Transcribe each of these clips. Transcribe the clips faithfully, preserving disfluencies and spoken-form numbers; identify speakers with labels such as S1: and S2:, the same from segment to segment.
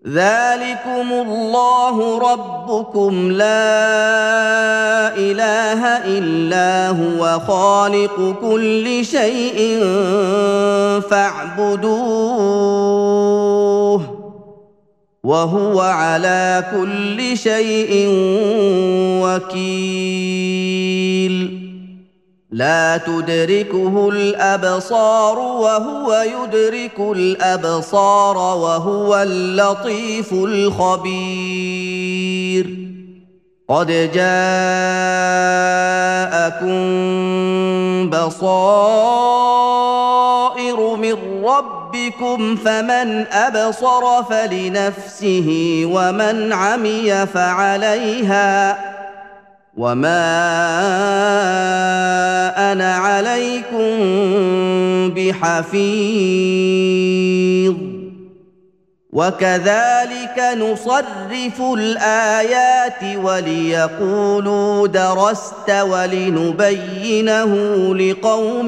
S1: ذلكم الله ربكم لا اله الا هو خالق كل شيء فاعبدوه وهو على كل شيء وكيل لا تدركه الابصار وهو يدرك الابصار وهو اللطيف الخبير قد جاءكم بصائر من ربكم فمن ابصر فلنفسه ومن عمي فعليها وما انا عليكم بحفيظ وكذلك نصرف الايات وليقولوا درست ولنبينه لقوم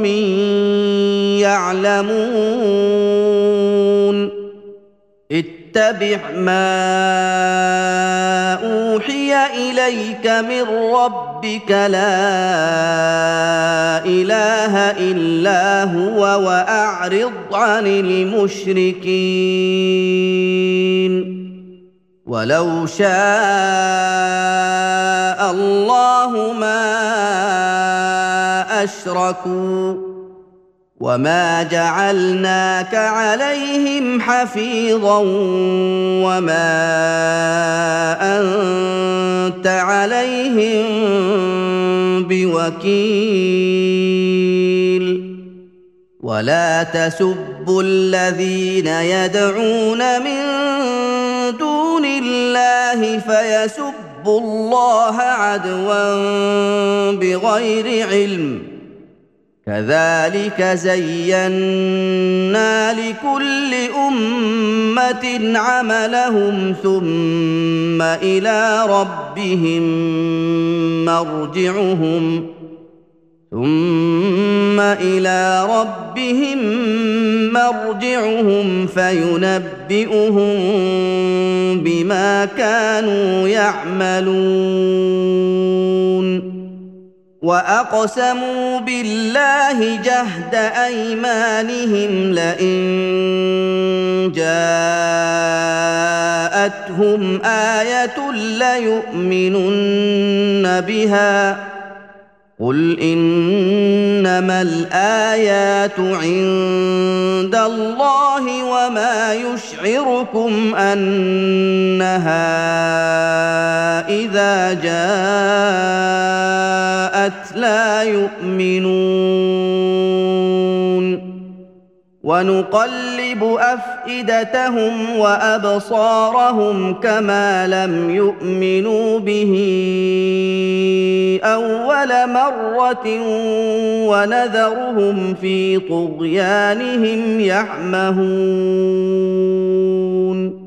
S1: يعلمون اتبع ما اوحي اليك من ربك لا اله الا هو واعرض عن المشركين ولو شاء الله ما اشركوا وما جعلناك عليهم حفيظا وما انت عليهم بوكيل ولا تسبوا الذين يدعون من دون الله فيسبوا الله عدوا بغير علم كذلك زينا لكل امه عملهم ثم الى ربهم مرجعهم ثم الى ربهم مرجعهم فينبئهم بما كانوا يعملون واقسموا بالله جهد ايمانهم لئن جاءتهم ايه ليؤمنن بها قل انما الايات عند الله وما يشعركم انها اذا جاءت لا يؤمنون ونقلب افئدتهم وابصارهم كما لم يؤمنوا به اول مره ونذرهم في طغيانهم يعمهون